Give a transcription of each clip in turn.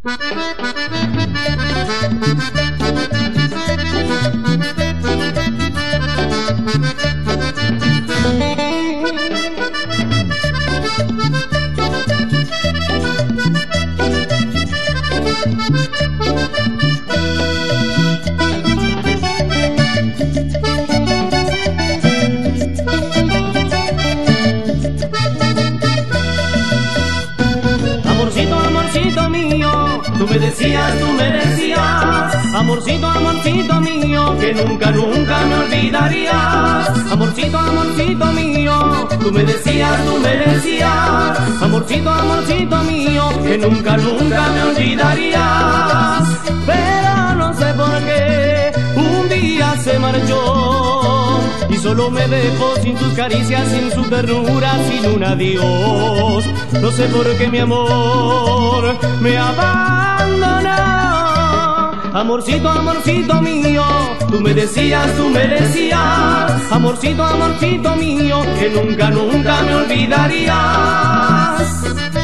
Amorcito mío, tú me decías, tú me decías, amorcito, amorcito mío, que nunca, nunca me olvidarías. Amorcito, amorcito mío, tú me decías, amorcito, amorcito mío, que nunca, nunca me olvidarías. Pero no sé por qué un día se marchó y solo me dejó sin sus caricias, sin su ternura, sin un adiós. No sé por qué mi amor me abandonó. Amorcito, amorcito mío, tú me decías, amorcito, amorcito mío, que nunca, nunca me olvidarías.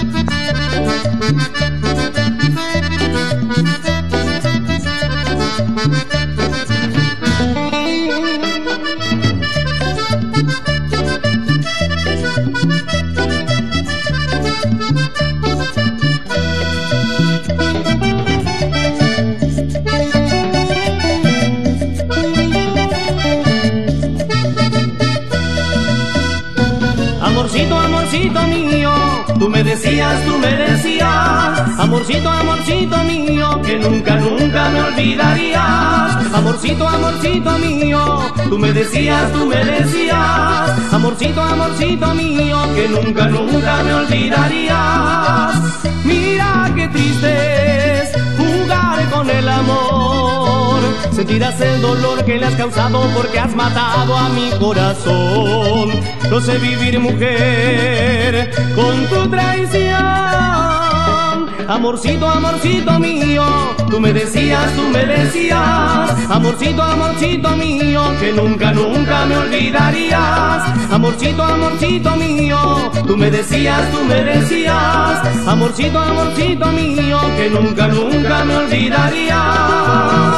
Amorcito, amorcito mío, tú me decías, amorcito, amorcito mío, que nunca, nunca me olvidarías. Amorcito, amorcito mío, tú me decías, amorcito, amorcito mío, que nunca, nunca me olvidarías. Mira qué triste es jugar con el amor, sentirás el dolor que le has causado porque has matado a mi corazón. No sé vivir, mujer, con tu traición. Amorcito, amorcito mío, tú me decías, amorcito, amorcito mío, que nunca, nunca me olvidarías. Amorcito, amorcito mío, tú me decías, amorcito, amorcito mío, que nunca, nunca me olvidarías.